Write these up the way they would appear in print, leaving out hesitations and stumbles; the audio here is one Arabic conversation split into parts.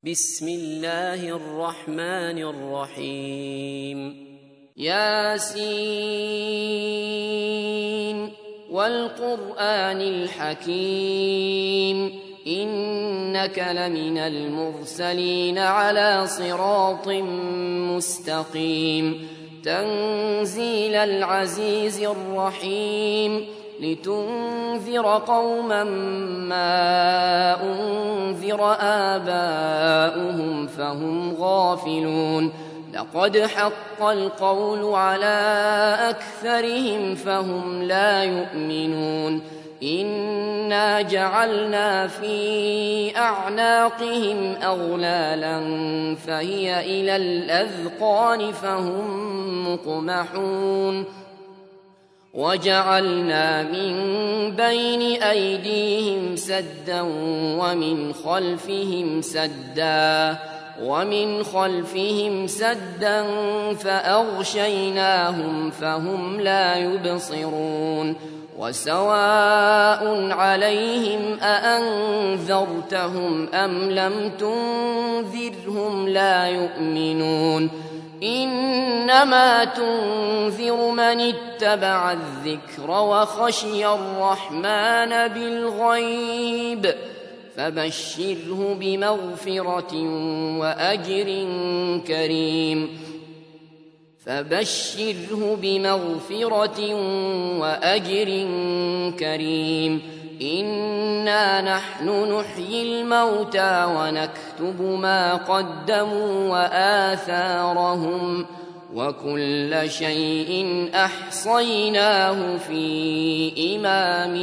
بسم الله الرحمن الرحيم ياسين والقرآن الحكيم إنك لمن المرسلين على صراط مستقيم تنزيل العزيز الرحيم لتنذر قوما ما أنذر آباؤهم فهم غافلون لقد حق القول على أكثرهم فهم لا يؤمنون إنا جعلنا في أعناقهم أغلالا فهي إلى الأذقان فهم مقمحون وجعلنا من بين أيديهم سدا ومن خلفهم سدا فأغشيناهم فهم لا يبصرون وسواء عليهم أأنذرتهم أم لم تنذرهم لا يؤمنون إنما تنذر من اتبع الذكر وخشي الرحمن بالغيب فبشره بمغفرة وأجر كريم إنا نحن نحيي الموتى ونكتب ما قدموا وآثارهم وكل شيء أحصيناه في إمام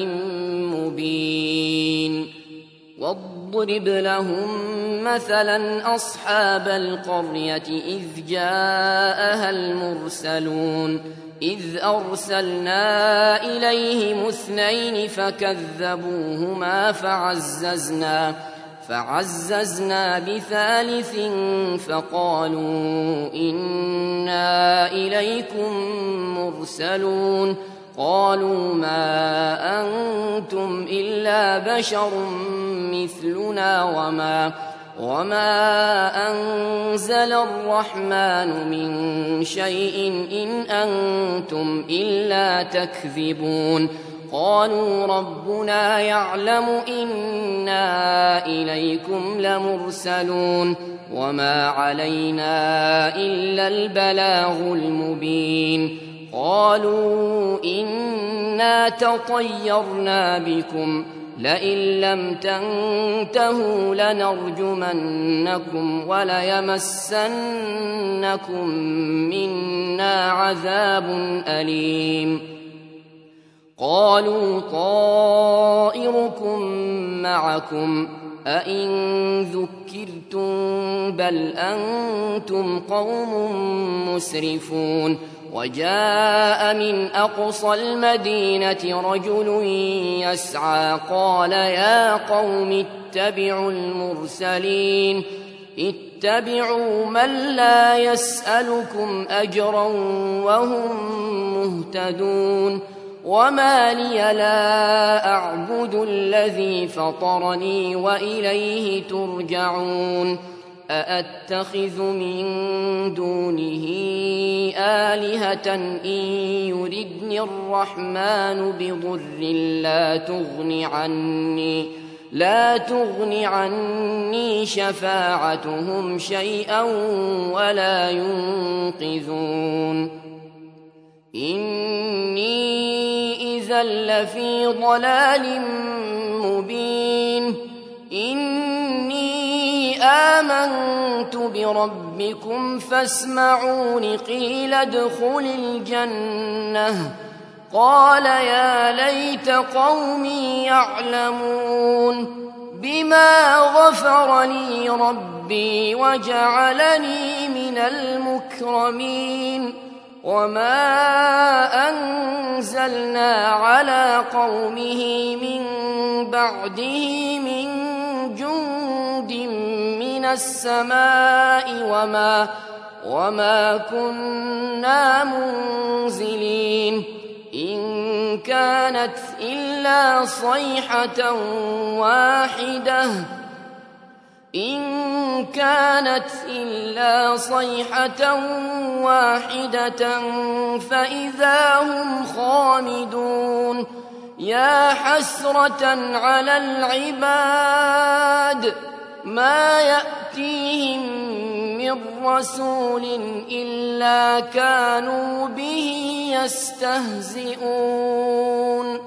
مبين واضرب لهم مثلا أصحاب القرية إذ جاءها المرسلون إذ أرسلنا إليهم 2 فكذبوهما فعززنا ب3 فقالوا إنا إليكم مرسلون قالوا ما أنتم إلا بشر مثلنا وما أنزل الرحمن من شيء إن أنتم إلا تكذبون قالوا ربنا يعلم إنا إليكم لمرسلون وما علينا إلا البلاغ المبين قالوا إنا تطيرنا بكم لئن لم تنتهوا لنرجمنكم وليمسنكم منا عذاب أليم قالوا طائركم معكم أئن ذكرتم بل أنتم قوم مسرفون وجاء من أقصى المدينة رجل يسعى قال يا قوم اتبعوا المرسلين اتبعوا من لا يسألكم أجرا وهم مهتدون وما لي لا أعبد الذي فطرني وإليه ترجعون أأتخذ من دونه آلهة إن يردني الرحمن بضر لا تغن عني شفاعتهم شيئا ولا ينقذون إني إذا لفي ضلال مبين إني آمنت بربكم فاسمعون قيل ادخل الجنة قال يا ليت قومي يعلمون بما غفر لي ربي وجعلني من المكرمين وما أنزلنا على قومه من بعده من جند من السماء وما كنا منزلين إن كانت إلا صيحة واحدة إن كانت إلا صيحة واحدة فإذا هم خامدون يا حسرة على العباد ما يأتيهم من رسول إلا كانوا به يستهزئون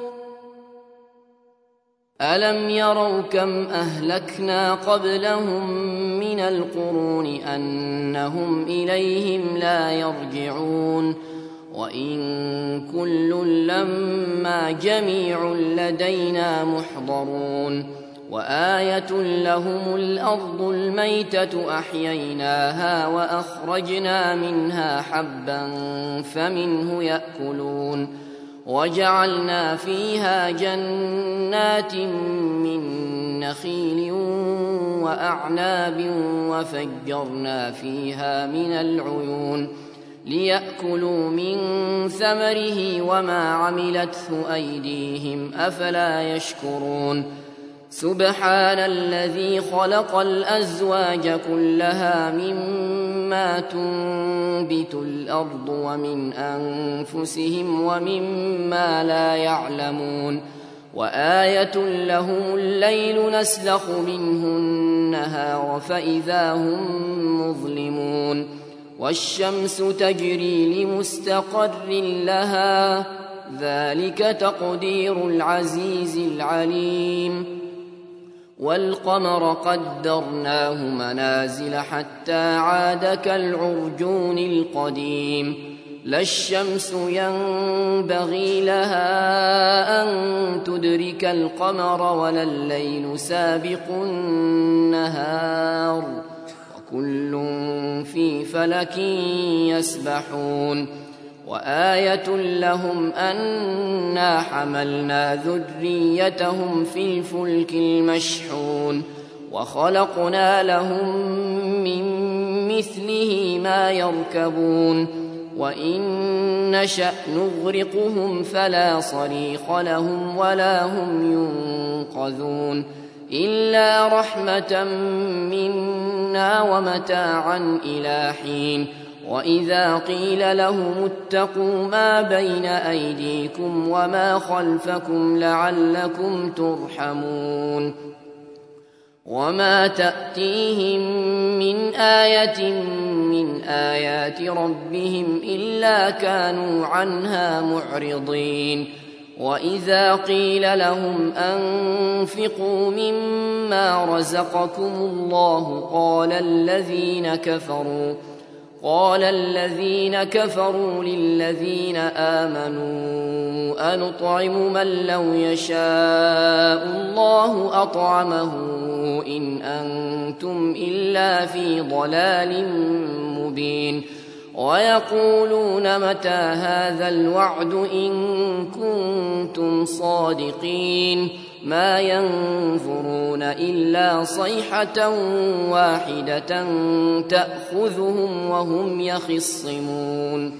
ألم يروا كم أهلكنا قبلهم من القرون أنهم إليهم لا يرجعون وإن كل لما جميع لدينا محضرون وآية لهم الأرض الميتة أحييناها وأخرجنا منها حبا فمنه يأكلون وجعلنا فيها جنات من نخيل وأعناب وفجرنا فيها من العيون ليأكلوا من ثمره وما عملته أيديهم أفلا يشكرون سبحان الذي خلق الأزواج كلها مما تنبت الأرض ومن أنفسهم ومما لا يعلمون وآية لهم الليل نسلخ منه النهار فإذا هم مظلمون والشمس تجري لمستقر لها ذلك تقدير العزيز العليم والقمر قدرناه منازل حتى عاد كالعرجون القديم لا الشمس ينبغي لها أن تدرك القمر ولا الليل سابق النهار وكل في فلك يسبحون وآية لهم أنا حملنا ذريتهم في الفلك المشحون وخلقنا لهم من مثله ما يركبون وإن نشأ نغرقهم فلا صريخ لهم ولا هم ينقذون إلا رحمة منا ومتاعا إلى حين وإذا قيل لهم اتقوا ما بين أيديكم وما خلفكم لعلكم ترحمون وما تأتيهم من آية من آيات ربهم إلا كانوا عنها معرضين وإذا قيل لهم أنفقوا مما رزقكم الله قال الذين كفروا للذين آمنوا أنطعم من لو يشاء الله أطعمه إن أنتم إلا في ضلال مبين ويقولون متى هذا الوعد إن كنتم صادقين ما ينظرون إلا صيحة واحدة تأخذهم وهم يخصمون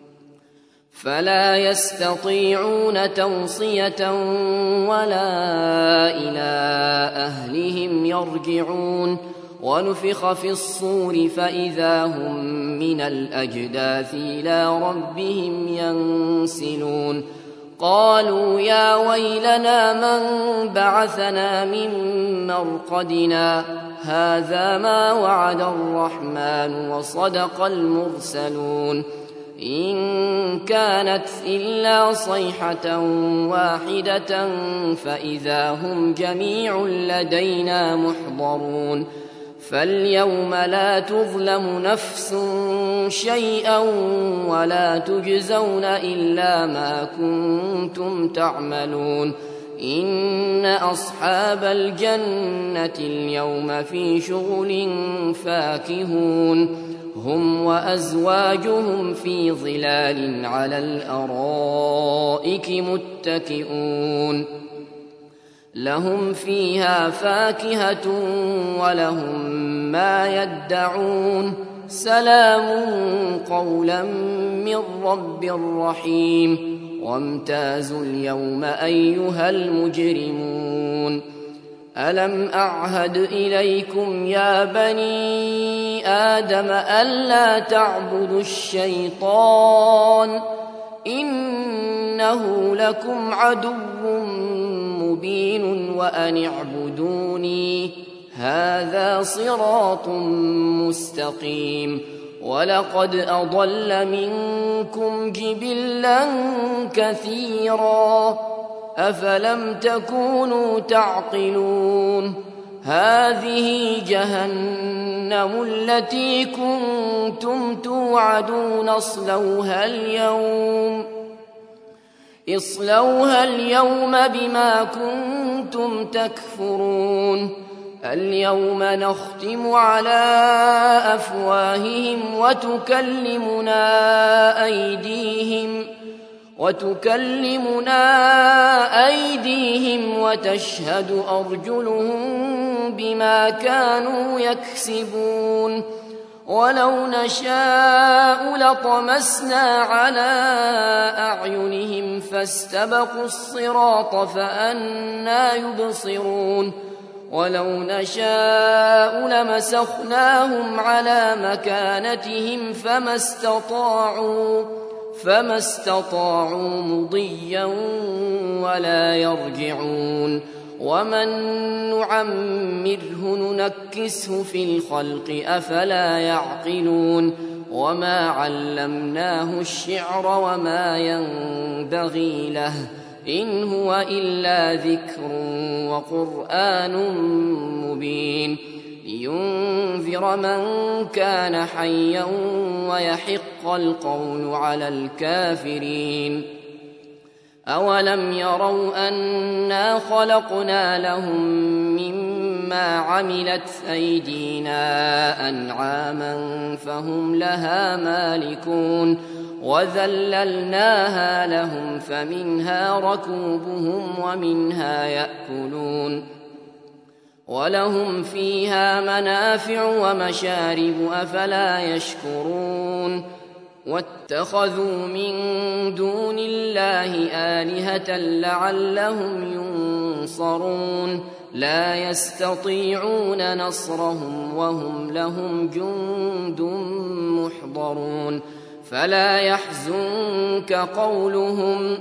فلا يستطيعون توصية ولا إلى أهلهم يرجعون ونفخ في الصور فإذا هم من الأجداث إلى ربهم ينسلون قالوا يا ويلنا من بعثنا من مرقدنا هذا ما وعد الرحمن وصدق المرسلون إن كانت إلا صيحة واحدة فإذا هم جميع لدينا محضرون فاليوم لا تظلم نفس شيئا ولا تجزون إلا ما كنتم تعملون إن أصحاب الجنة اليوم في شغل فاكهون هم وأزواجهم في ظلال على الأرائك متكئون لهم فيها فاكهة ولهم ما يدعون سلام قولا من رب رحيم وامتازوا اليوم أيها المجرمون ألم أعهد إليكم يا بني آدم ألا تعبدوا الشيطان إنه لكم عدو مبين وأن اعبدوني هذا صراط مستقيم ولقد أضل منكم جبلا كثيرا أفلم تكونوا تعقلون هذه جهنم التي كنتم توعدون اصلوها اليوم بما كنتم تكفرون اليوم نختم على أفواههم وتكلمنا أيديهم وتشهد أرجلهم بما كانوا يكسبون ولو نشاء لطمسنا على أعينهم فاستبقوا الصراط فأنى يبصرون ولو نشاء لمسخناهم على مكانتهم فما استطاعوا مضيا ولا يرجعون ومن نعمره ننكسه في الخلق أفلا يعقلون وما علمناه الشعر وما ينبغي له إن هو إلا ذكر وقرآن مبين لينذر من كان حيا ويحق القول على الكافرين أولم يروا أنا خلقنا لهم مما عملت أيدينا أنعاما فهم لها مالكون وذللناها لهم فمنها ركوبهم ومنها يأكلون ولهم فيها منافع ومشارب أفلا يشكرون واتخذوا من دون الله آلهة لعلهم ينصرون لا يستطيعون نصرهم وهم لهم جند محضرون فلا يحزنك قولهم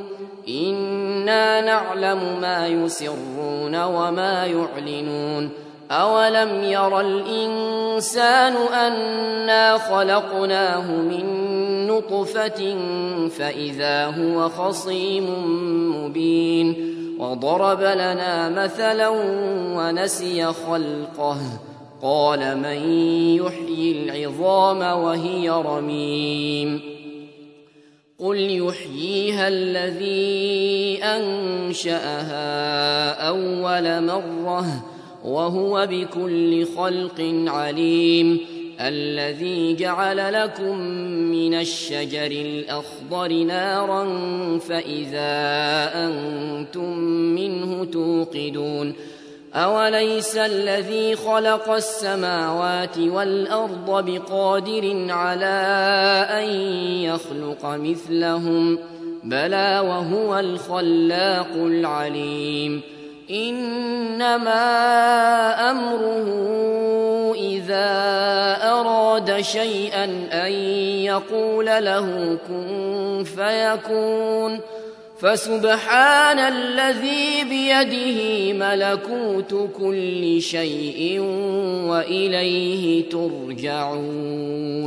إنا نعلم ما يسرون وما يعلنون أولم ير الإنسان أنا خلقناه من نطفة فإذا هو خصيم مبين وضرب لنا مثلا ونسي خلقه قال من يحيي العظام وهي رميم قل يحييها الذي أنشأها أول مرة وهو بكل خلق عليم الذي جعل لكم من الشجر الأخضر نارا فإذا أنتم منه توقدون أوليس الذي خلق السماوات والأرض بقادر على أن يخلق مثلهم بلى وهو الخلاق العليم إنما أمره إذا أراد شيئا أن يقول له كن فيكون فسبحان الذي بيده ملكوت كل شيء وإليه ترجعون